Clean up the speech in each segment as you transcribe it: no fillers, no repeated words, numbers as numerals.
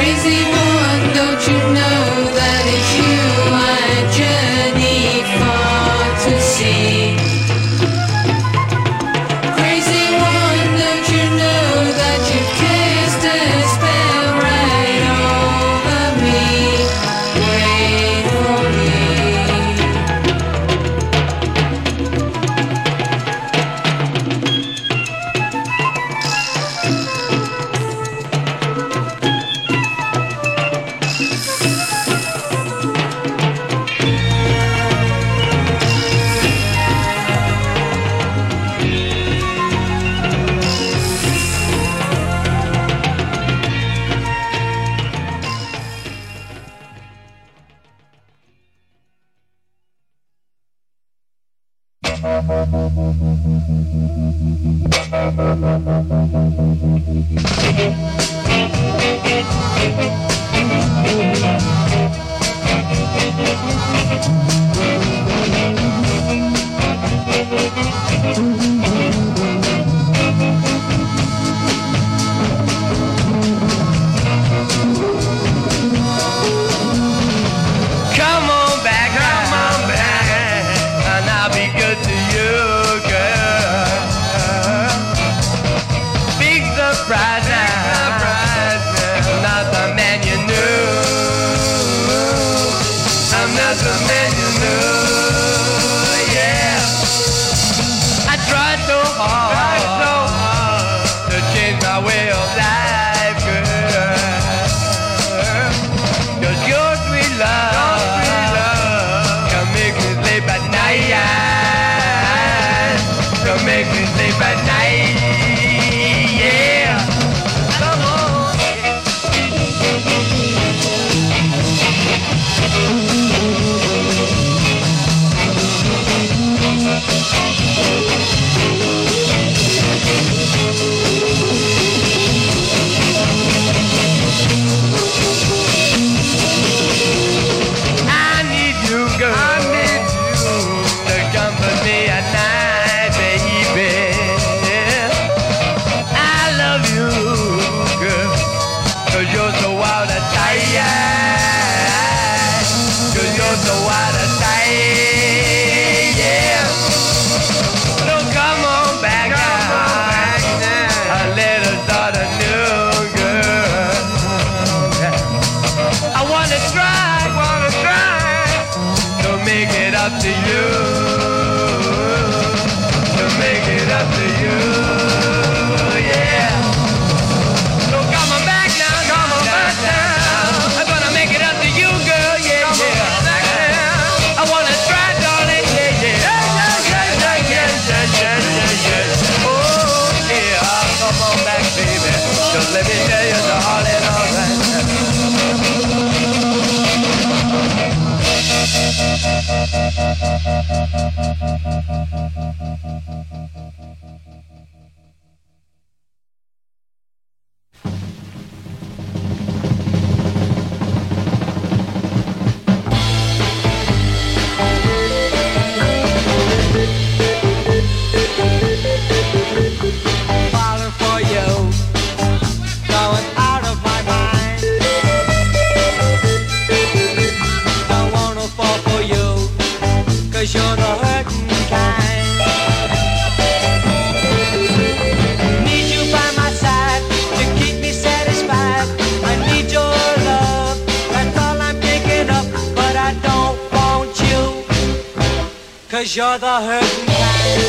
'Cause you're the hurting kind.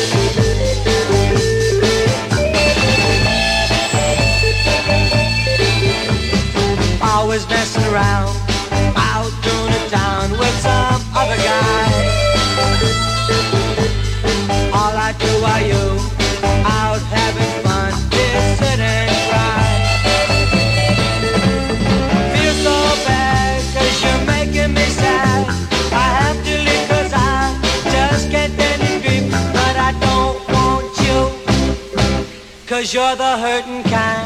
Always messing around, out doing it down with some other guy. All I do are you, out having fun, just sit and cry. Feel so bad 'cause you're making me sad. I have to leave 'cause I just can't any grief, but I don't want you, 'cause you're the hurting kind.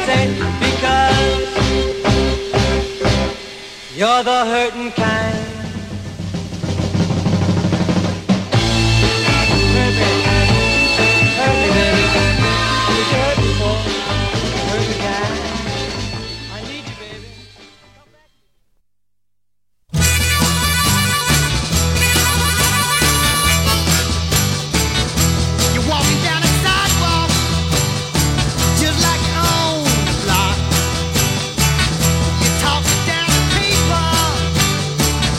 say because you're the hurting kind. Hurt me, baby. Did you hurt before? Hurting kind. I need you, baby. Come back. You're walking down a sidewalk, just like your own block. You're talking down to people,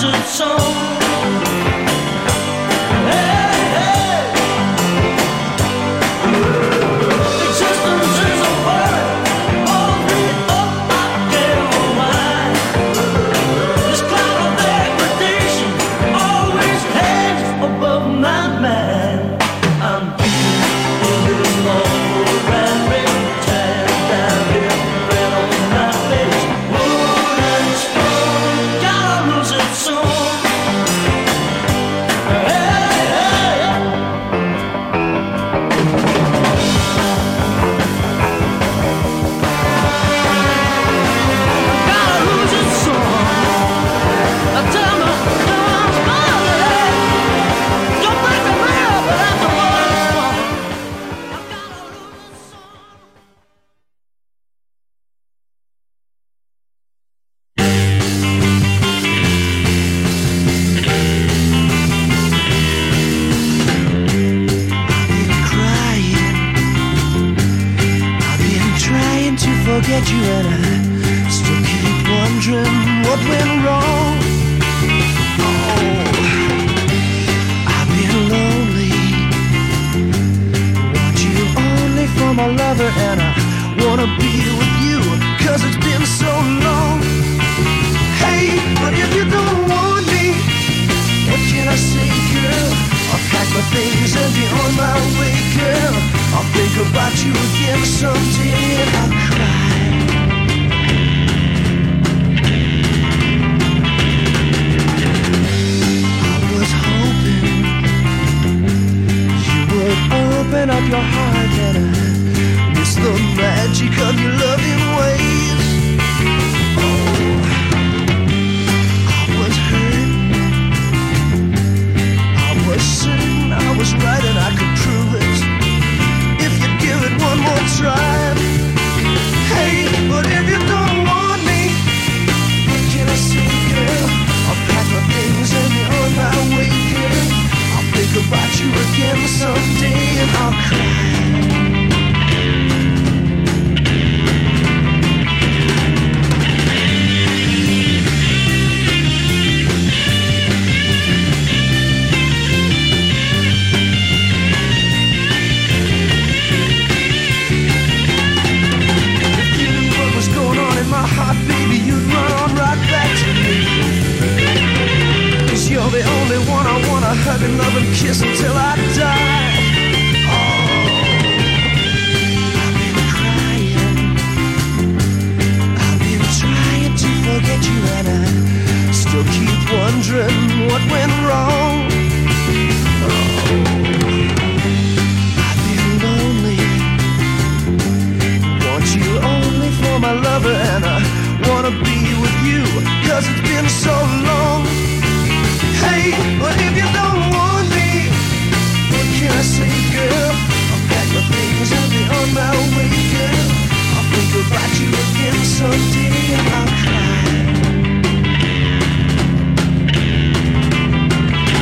forget you, and I still keep wondering what went wrong. Oh, I've been lonely, want you only for my lover, and I wanna be with you, 'cause it's been so long. Hey, but if you don't want me, what can I say, girl? I'll pack my things and be on my way, girl. I'll think about you again someday and I'll cry. I was hoping you would open up your heart, and I miss the magic of your loving ways. Oh, I was hurt, I was certain I was right, and I could prove it if you give it one more try. Hey, but if you don't want me, what can I say, girl? I'll pack my things and be on my way, girl. I'll think about you again someday and I'll cry. You're the only one I wanna hug and love and kiss until I die. Oh, I've been crying, I've been trying to forget you, and I still keep wondering what went wrong. Oh, I've been lonely, want you only for my lover, and I wanna be with you, 'cause it's been so long. Hey, but if you don't want me, what can I say, girl? I'll pack my things and be on my way, girl. I'll think about you again someday and I'll cry.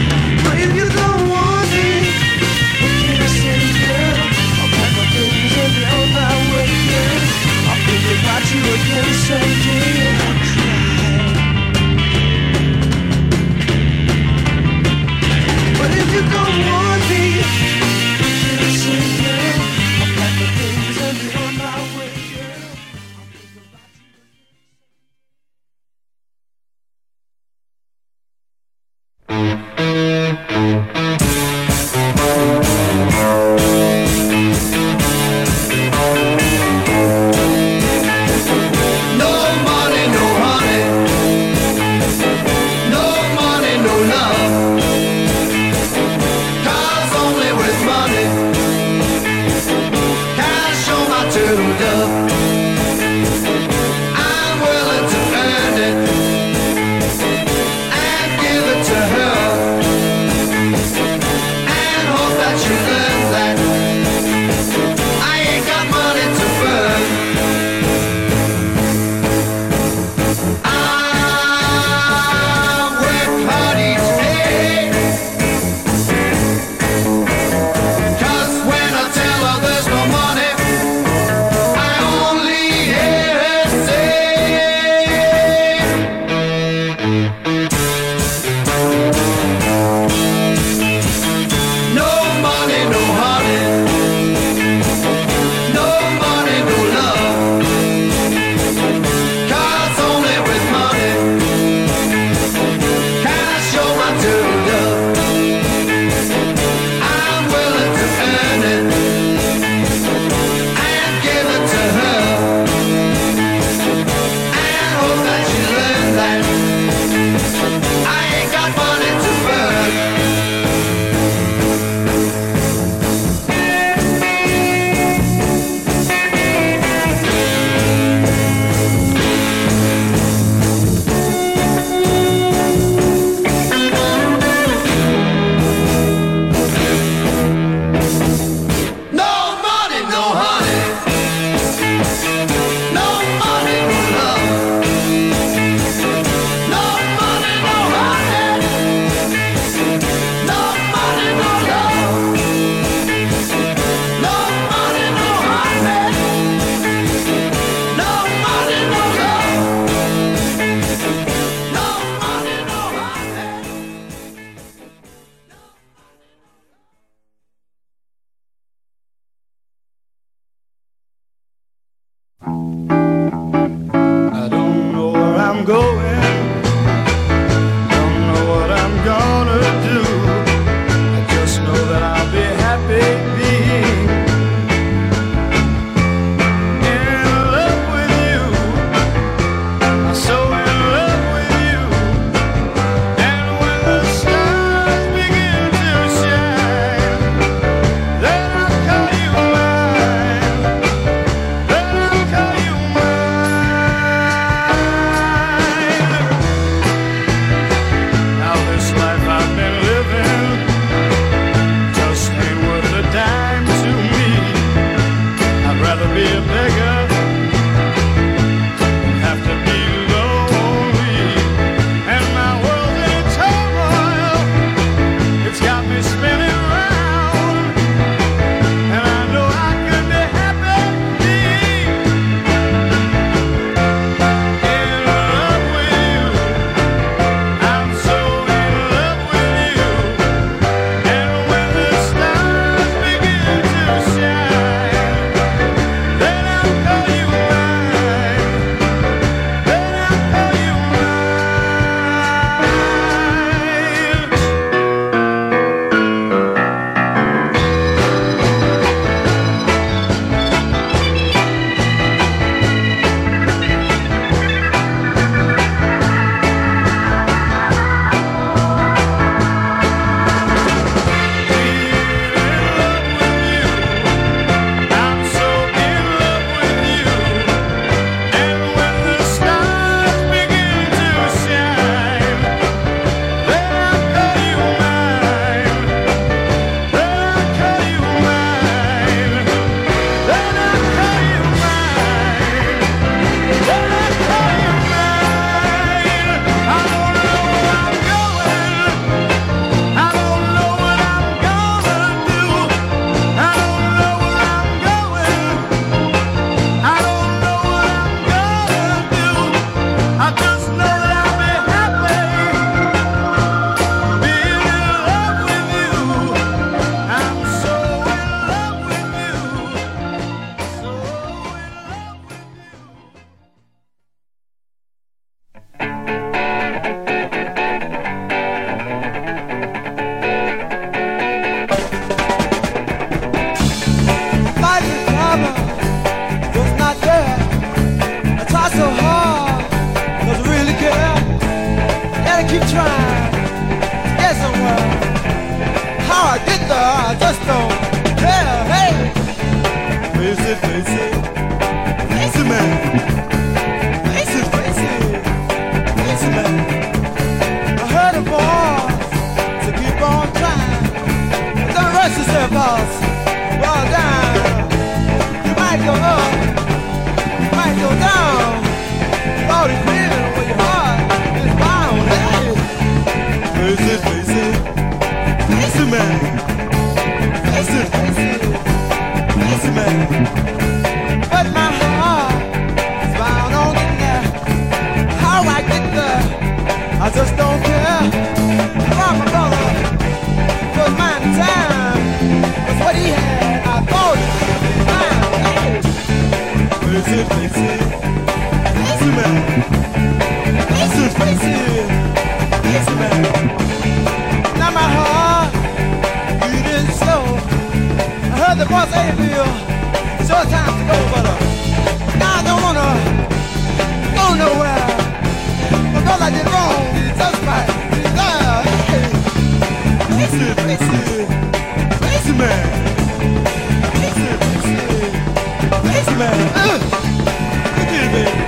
somewhere. How I get there, I just don't care. Hey, face it, face it, face it, man. Face it, face it, face it, man. I heard a voice to keep on trying. Don't rush yourself, boss. Well down. You might go up, you might go down. All the feeling with your heart is bound. Hey, face it, face it, face it, man. Face it, face it, face it, man. But my heart is bound on the net. How I get there, I just don't care. From my brother was mine in time. That's what he had, I thought it was mine. Hey, face it, face it, face it, man. Face it, face it, face it, man. Now my heart beating slow. I heard the voice, hey, Bill, it's your time to go, but now I don't wanna go nowhere. Because I did wrong, it's just right. It's there, hey. Face it, face it, face it, man. Face it, face it, face it, man. You did it, baby.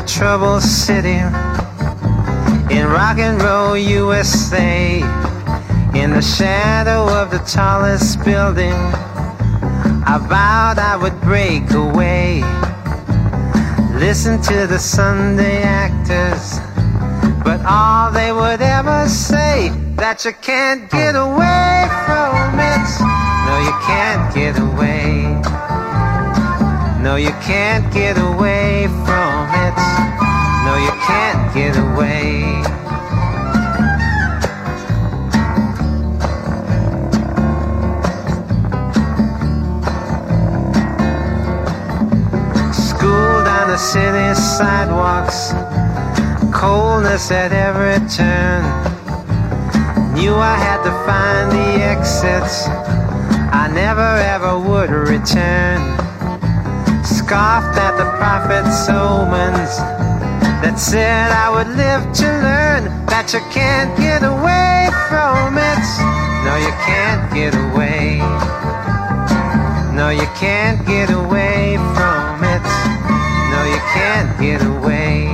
troubled city in rock and roll USA, in the shadow of the tallest building, I vowed I would break away. Listen to the Sunday actors, but all they would ever say, that you can't get away from it. No, you can't get away. No, you can't get away from it. No, you can't get away. School down the city sidewalks, coldness at every turn. Knew I had to find the exits, I never ever would return. Scoffed at the prophet's omens that said I would live to learn that you can't get away from it. No, you can't get away. No, you can't get away from it. No, you can't get away.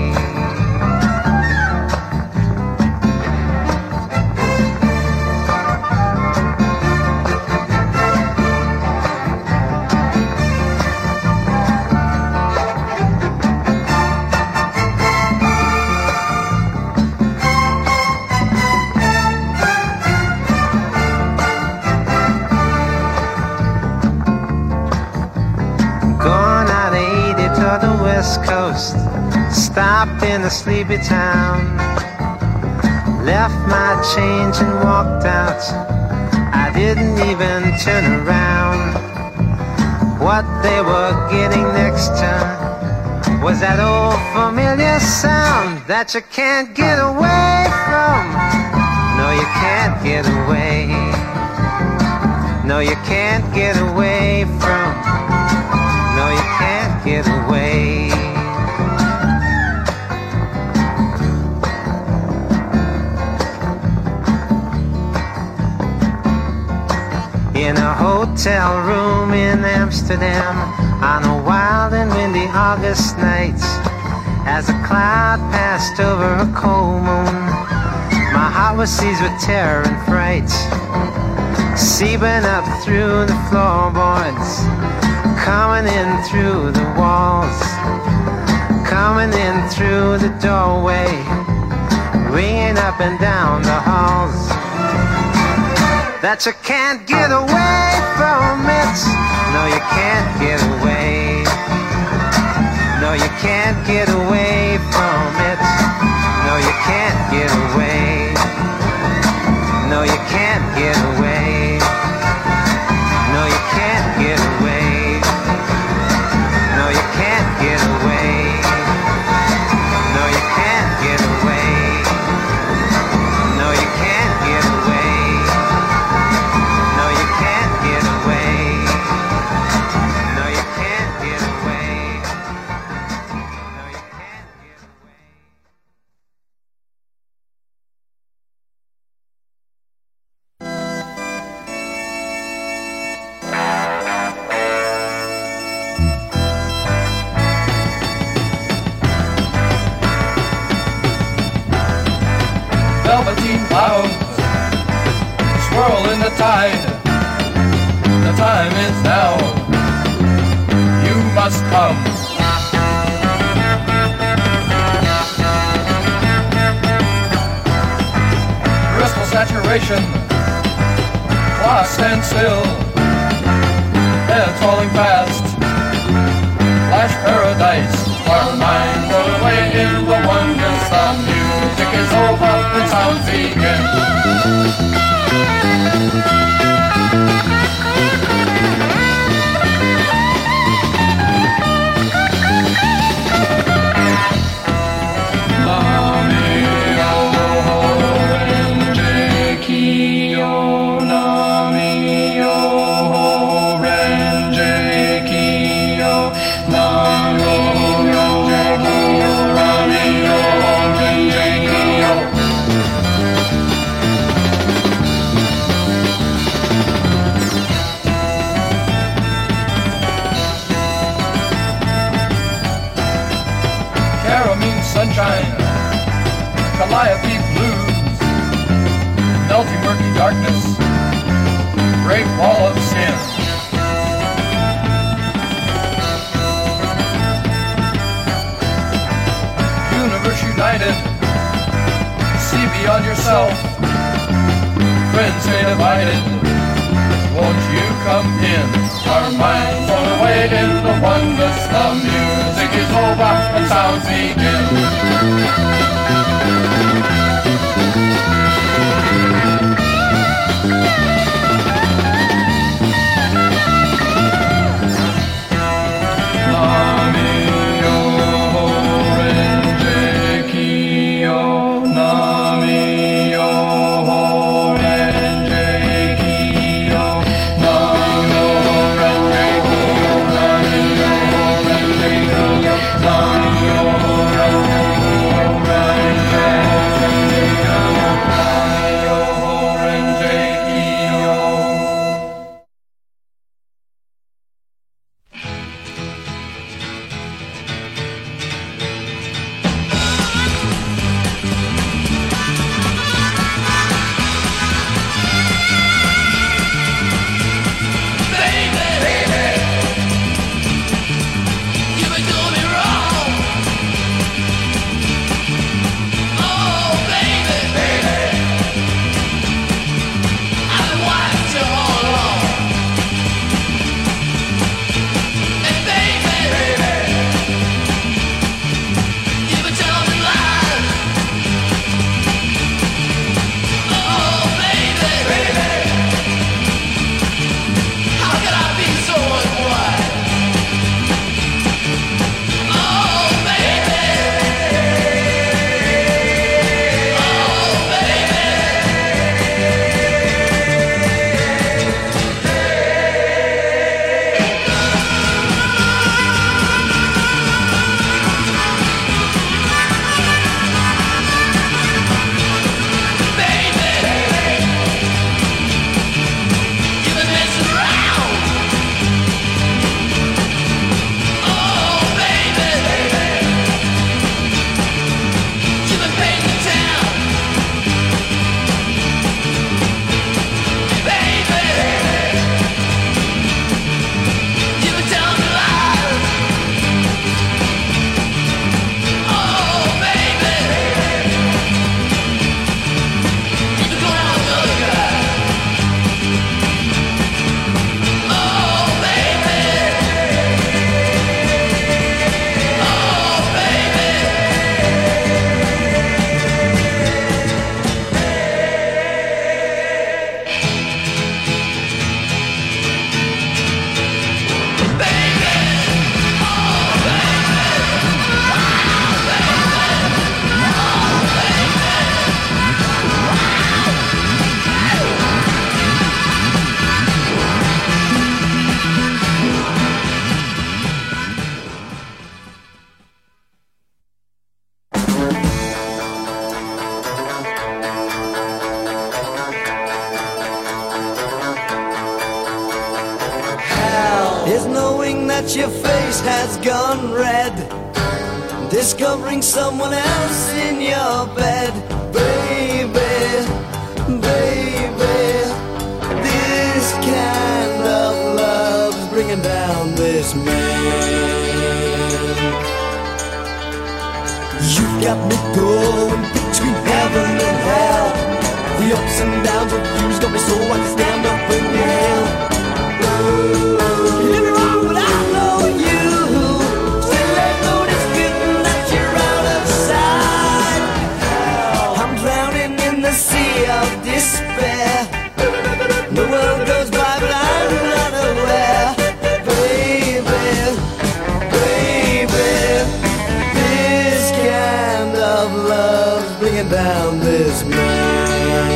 West Coast, stopped in a sleepy town, left my change and walked out. I didn't even turn around. What they were getting next to was that old familiar sound that you can't get away from. No, you can't get away. No, you can't get away from. No, you can't get away. In a hotel room in Amsterdam, on a wild and windy August night, as a cloud passed over a cold moon, my heart was seized with terror and fright, seeping up through the floorboards, coming in through the walls, coming in through the doorway, ringing up and down the halls. That you can't get away from it. No, you can't get away. No, you can't get away from it. No, you can't get away. No, you can't get away. No, you can't get away. No, you can't get away. No, you can't get away. No, you can't get away. No, you can't get away. No, you can't get away. No, you can't get away. Velveteen clouds swirl in the tide. The time is now. You must come. Crystal saturation. Clock stand still. Heads falling fast. Flash paradise. Our minds roll away in the wonders of music is over and sounds begin. Nami Calliope blues, melty murky darkness, great wall of sin. Universe united, see beyond yourself, friends stay divided, won't you come in? Our minds float away in the oneness, the music is over and sounds begin. Your face has gone red, discovering someone else in your bed. Baby, baby, this kind of love's bringing down this man. You've got me going between heaven and hell. The ups and downs of you's got me so I can stand up and yell. You did me wrong, but I know you. Still ain't noticed getting that you're out of sight. I'm drowning in the sea of despair. The world goes by, but I'm not aware. Baby, baby, this kind of love's bringing down this man.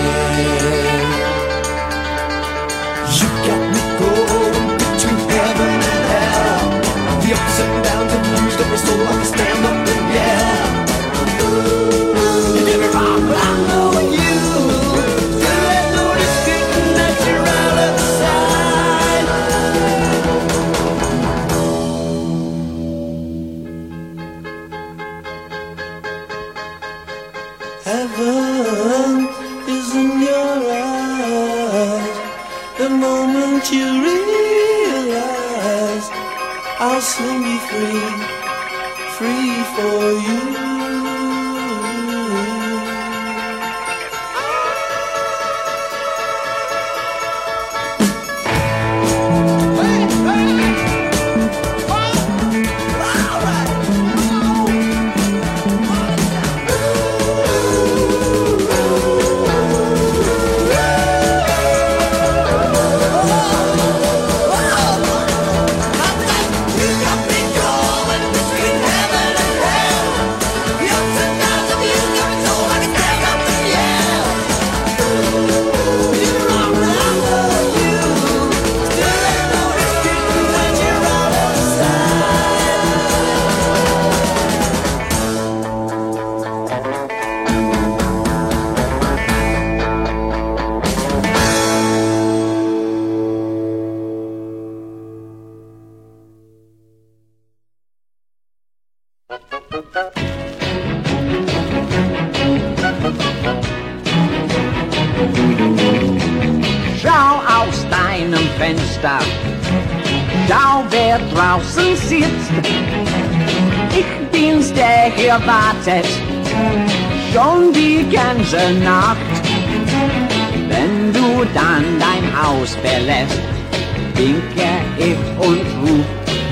You got me going between heaven and hell. The ups and downs of blues got me so I can stand up and yell. You did me wrong, but I know you. Still ain't noticed getting that you're out of sight. Heaven is in your eyes. The moment you realize I'll soon be free, free for you. Schau aus deinem Fenster, schau wer draußen sitzt. Ich bin's, der hier wartet, schon die ganze Nacht. Wenn du dann dein Haus verlässt, winke ich und ruf.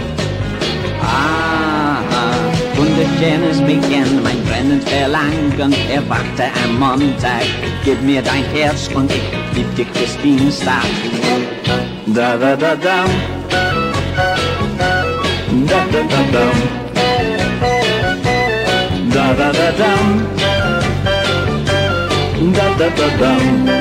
Wunderschönes Weekend, mein brennend Verlangen erwachte am Montag. Gib mir dein Herz und ich lieb dich bis Dienstag. Da da da da, da da da da, da da da da, da da da da.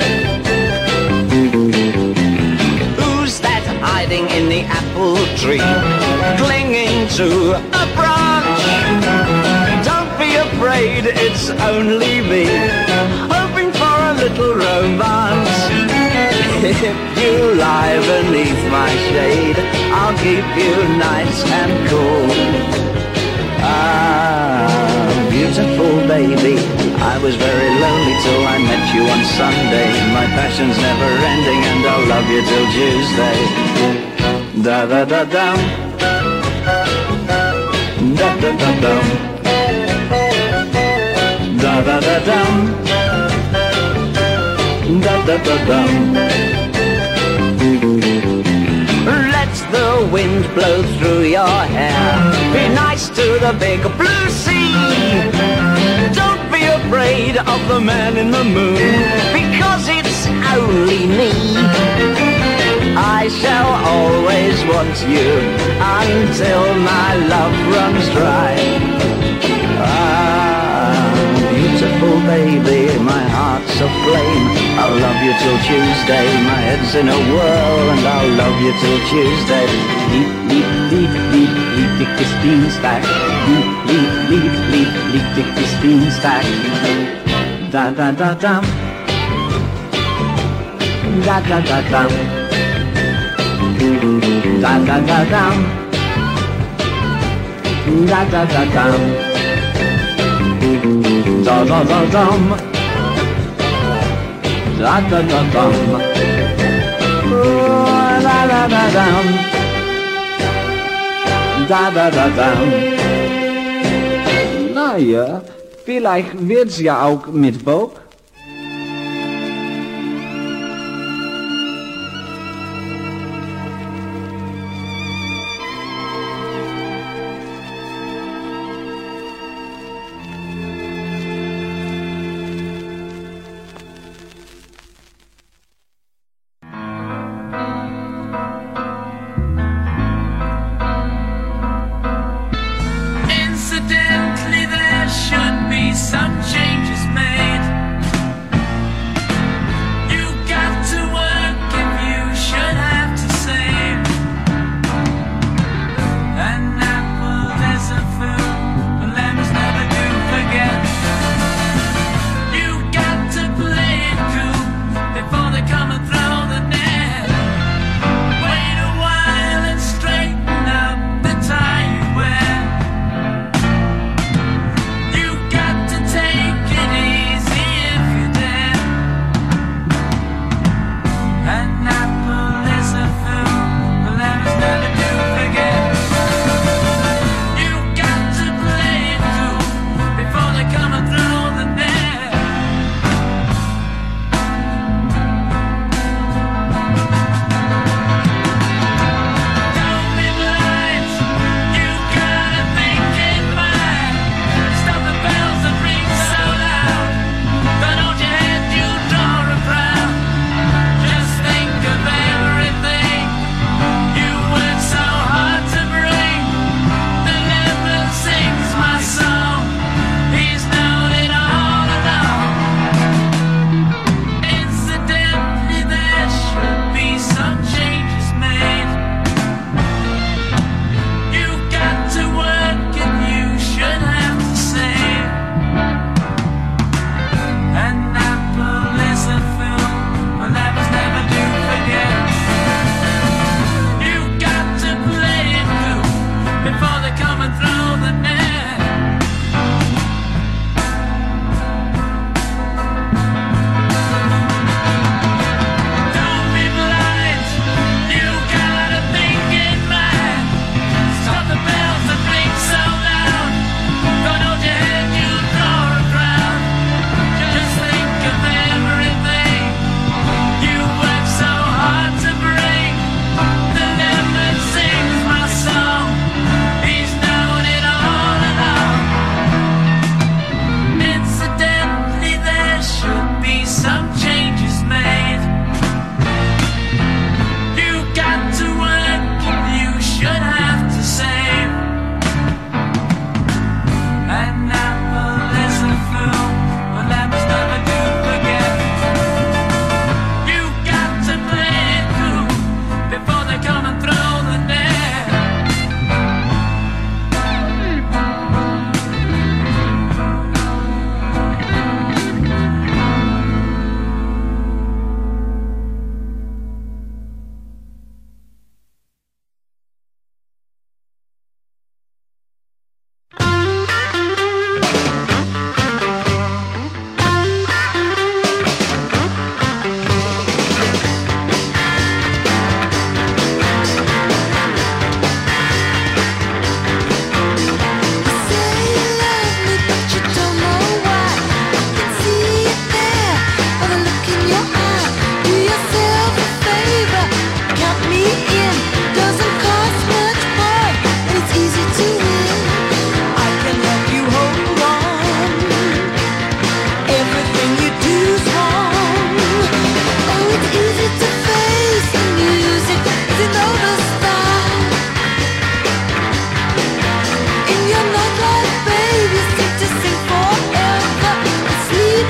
Who's that hiding in the apple tree, clinging to a branch? Don't be afraid, it's only me, hoping for a little romance. If you lie beneath my shade, I'll keep you nice and cool. Ah, beautiful baby, I was very lonely till I met you on Sunday. My passion's never ending and I'll love you till Tuesday. Da da da da, da da da da, da da da da, da da da da. Let the wind blow through your hair, be nice to the big blue sea. Don't be afraid of the man in the moon, because it's only me. I shall always want you until my love runs dry. Ah, beautiful baby, my heart's aflame. I'll love you till Tuesday, my head's in a whirl, and I'll love you till Tuesday. Lieb, lieb, lieb, lieb, lieb dich bis Dienstag. Lieb, lieb, lieb, lieb, lieb dich bis Dienstag. Da da da da, da da da da, da da da da, da da da da, da da da dum, da da da dum, da da da dum, da da da dum. Na ja, vielleicht wird's ja auch mit Bob. Incidentally, there should be some changes made.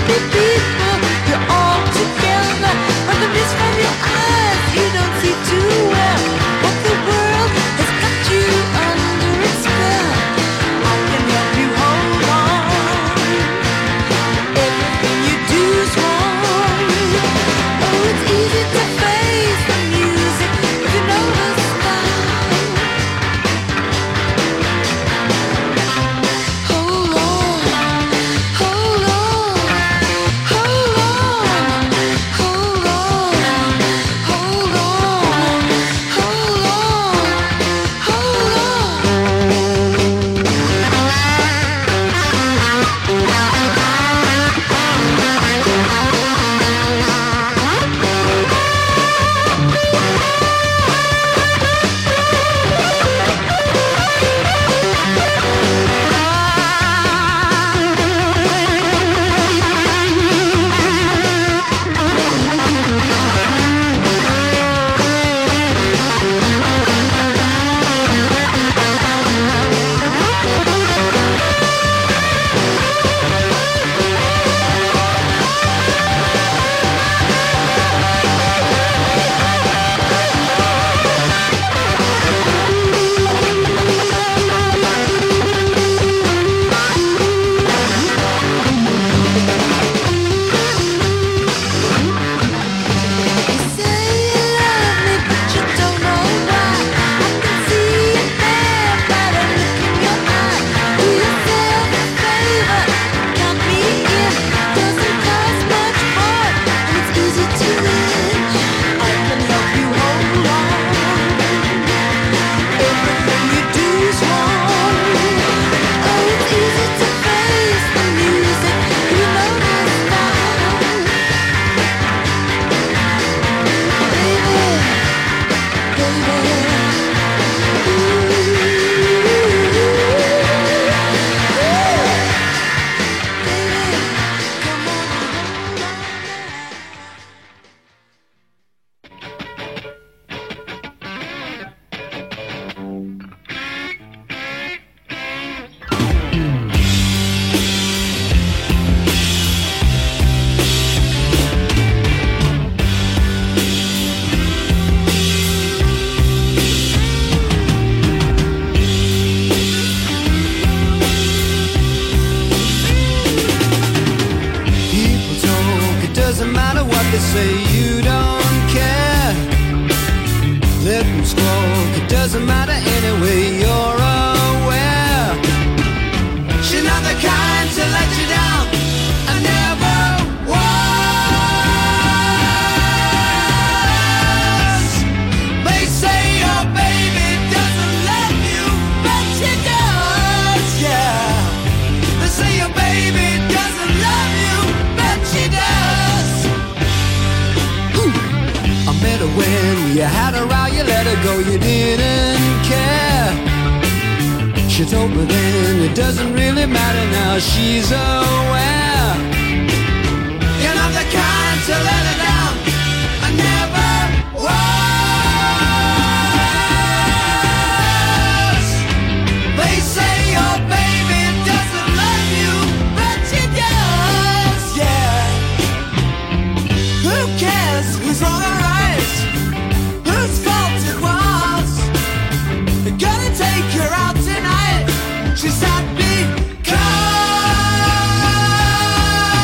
happy people, you're all together. But the mist from your eyes, you don't see too well. But the world has got you under its spell. I can help you hold on. Everything you do is wrong. Oh, it's easy to face the music if you know the style. Hold on, hold on, hold on, hold on, hold on, hold on, hold on. You say you love me, but you don't know why. I can see it there by the look in your eye. Do yourself a favor, count me in. Doesn't cost much more, and it's easy to win. I can help you hold on. Everything you do is wrong. Oh, it's easy to face the music if you know the style. People talk, it doesn't matter what they say, you don't care. Let them squawk, it doesn't matter anyway, you're aware. She's not the kind to let you down, I never was. They say your baby doesn't love you, but she does, yeah. They say your baby doesn't love you, but she does. I met her when you had her out, you let her go, you didn't care. She told me then it doesn't really matter now, she's aware. You're not the kind to let her down, I never was. They say your baby doesn't love you, but she does, yeah. Who cares who's wrong or right, whose fault it was? They're gonna take her out tonight, she's happy, 'cause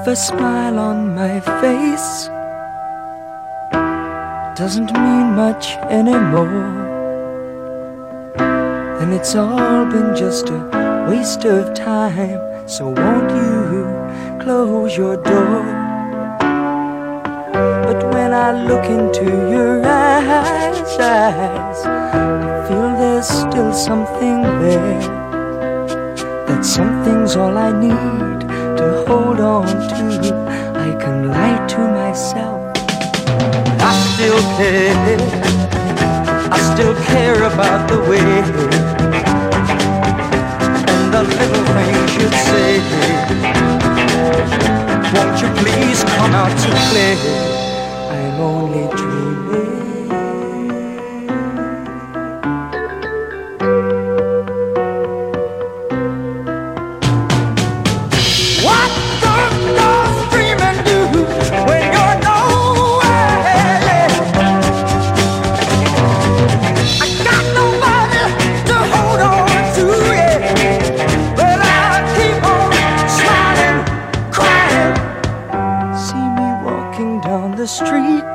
If a smile on my face doesn't mean much anymore, then it's all been just a waste of time. So won't you close your door? But when I look into your eyes, I feel there's still something there. That something's all I need to hold on to. I can lie to myself. I still care about the way and the little things you'd say. Won't you please come out to play? I'm only dreaming. What does dreaming do when you're nowhere? I got nobody to hold on to, yeah. But I keep on smiling, crying. See me walking down the street.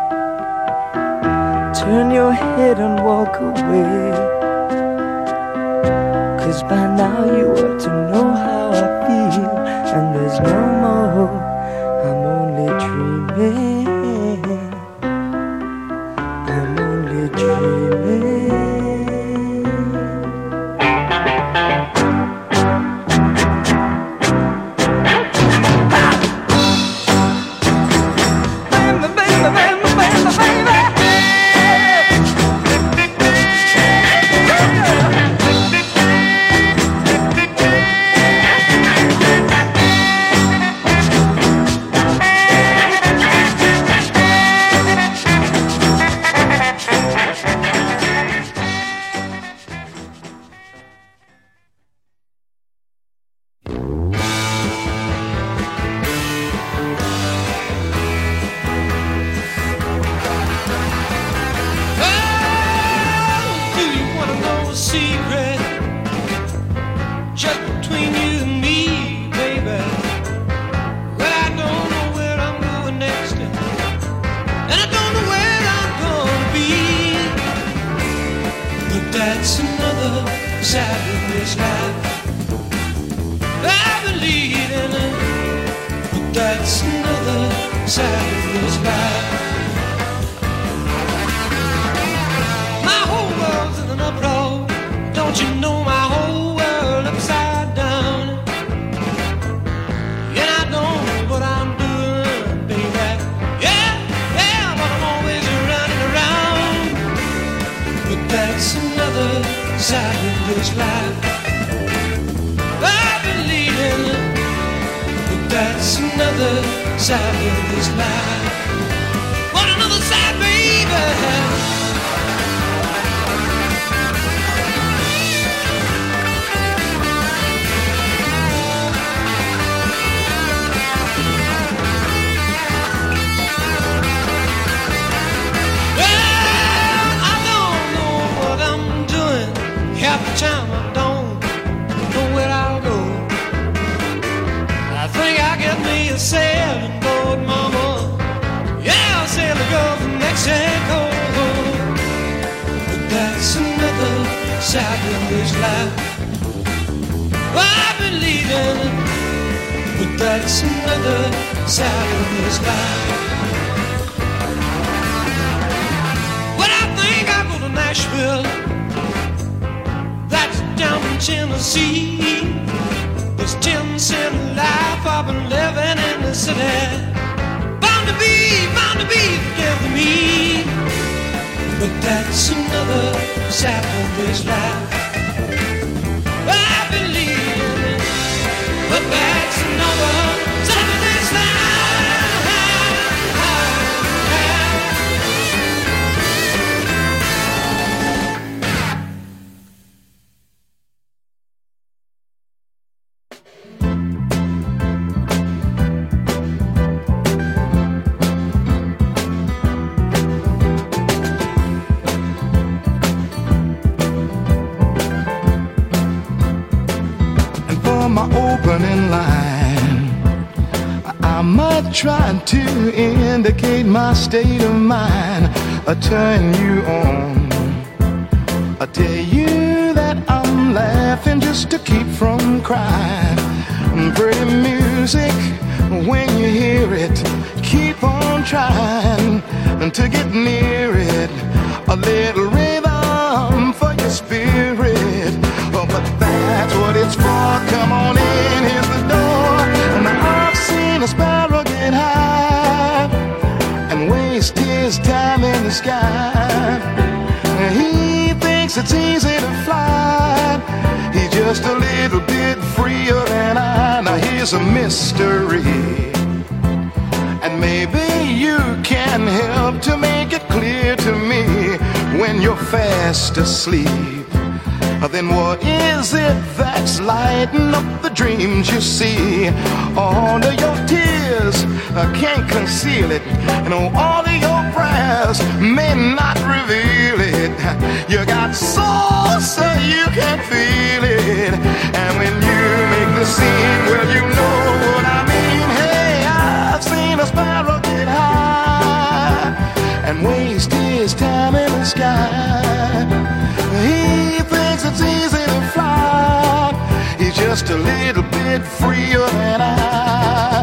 Turn your head and walk away. 'Cause by now you ought to know how I feel. And there's no more, I'm only dreaming. I'm only dreaming. Baby, baby, baby, baby, baby. Do you wanna know a secret? Just between you and me, baby. Well, I don't know where I'm going next, and I don't know where I'm gonna be. But that's another side of this life. I believe in it. But that's another side of this life. My whole world's in an uproar. Don't you know my whole world upside down? And I don't know what I'm doing, baby. Yeah, but I'm always running around. But that's another side of this life. I believe in it. But that's another side of this life. What another side, baby? Half the time I don't know where I'll go. I think I'll get me a sailing boat, mama. Yeah, I'll sail to go from Mexico. But that's another side of this life. I believe in it. But that's another side of this life. But I think I'll go to Nashville. Down in Tennessee, there's 10 cent life I've been living in the city. Bound to be forgive me. But that's another side of this life. I believe in it. But that's another side of this life. I might try to indicate my state of mind, turn you on. I tell you that I'm laughing just to keep from crying. Pretty music, when you hear it, keep on trying to get near it. A little rhythm for your spirit. Oh, but that's what it's for. Come on in, here's the door. Now I've seen a sparrow get high and waste his time in the sky. He thinks it's easy to fly. He's just a little bit freer than I. Now here's a mystery, and maybe you can help to make it clear to me. When you're fast asleep, then what is it that's lighting up the dreams you see? All of your tears can't conceal it, and all of your prayers may not reveal it. You got soul so you can feel it, and when you make the scene, well, you know what I mean. Hey, I've seen a sparrow get high and waste his time in the sky. He thinks it's easy to fly. He's just a little bit freer than I.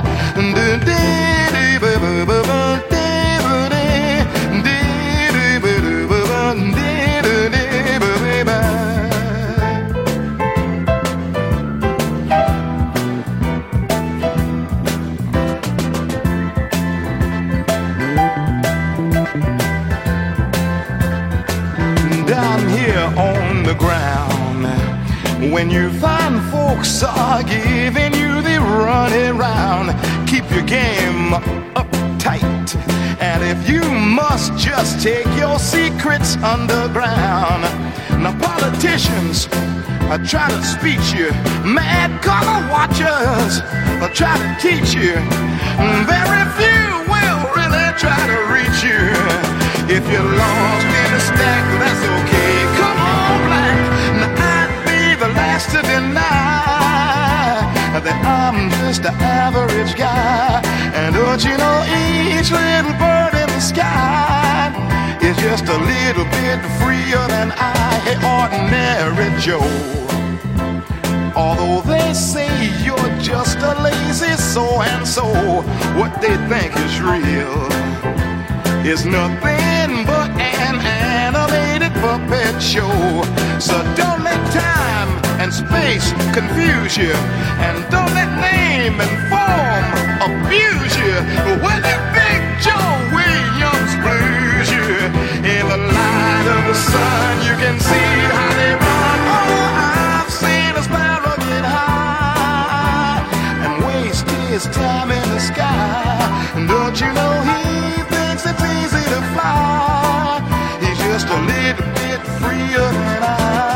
Down here on the ground, when you find folks are giving you the runaround, keep your game uptight. And if you must, just take your secrets underground. Now politicians try to speech you, mad color watchers try to teach you. Very few will really try to reach you. If you're lost in a stack, that's okay. Come on, black. Now I'd be the last to deny that I'm just an average guy. And don't you know, each little bird in the sky is just a little bit freer than I. Hey, ordinary Joe. Although they say you're just a lazy so-and-so, what they think is real is nothing but an animated puppet show. So don't let time and space confuse you, and don't let name and form abuse you. When that Big Joe Williams blues you, in the light of the sun you can see how they run. Oh, I've seen a sparrow get high and waste his time in the sky. And don't you know he thinks it's easy to fly? He's just a little bit freer than I.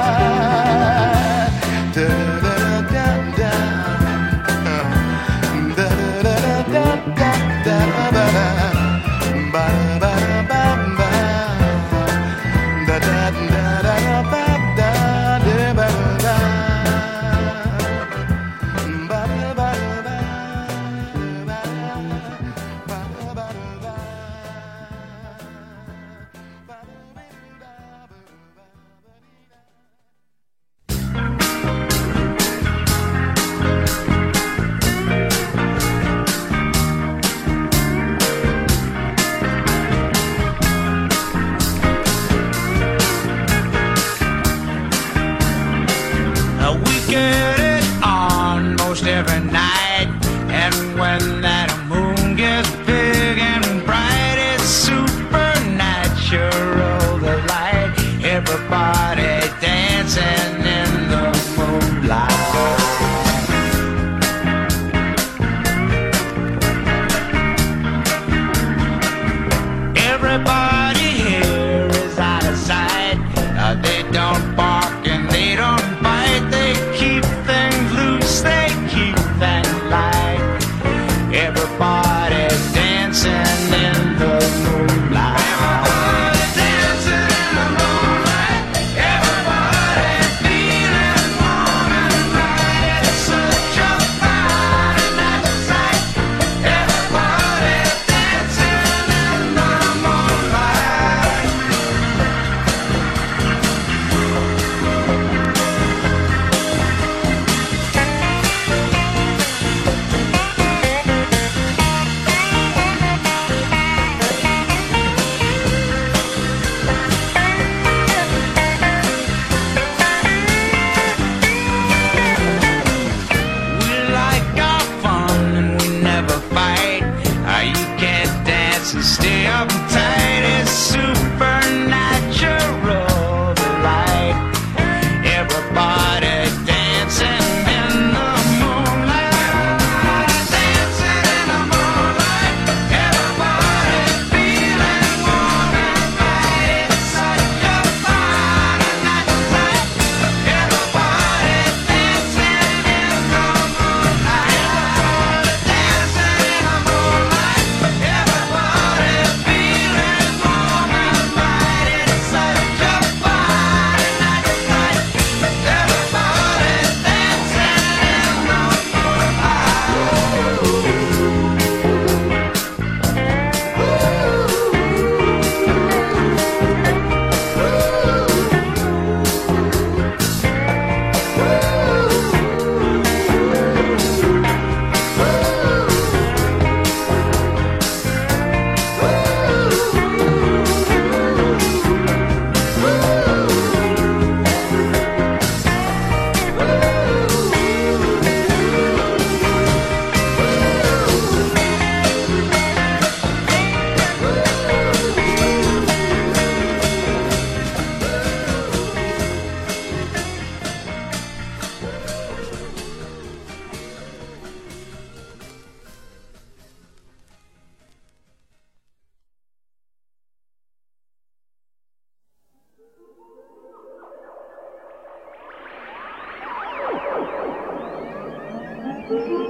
Da, da, da, da, da. Da, da, da, da, da, da, da, da. Ba, ba, ba, ba. Da, da, da, da, ba, da, da, ba, da. Ba, ba, ba, ba, ba, ba, ba, ba. Thank you.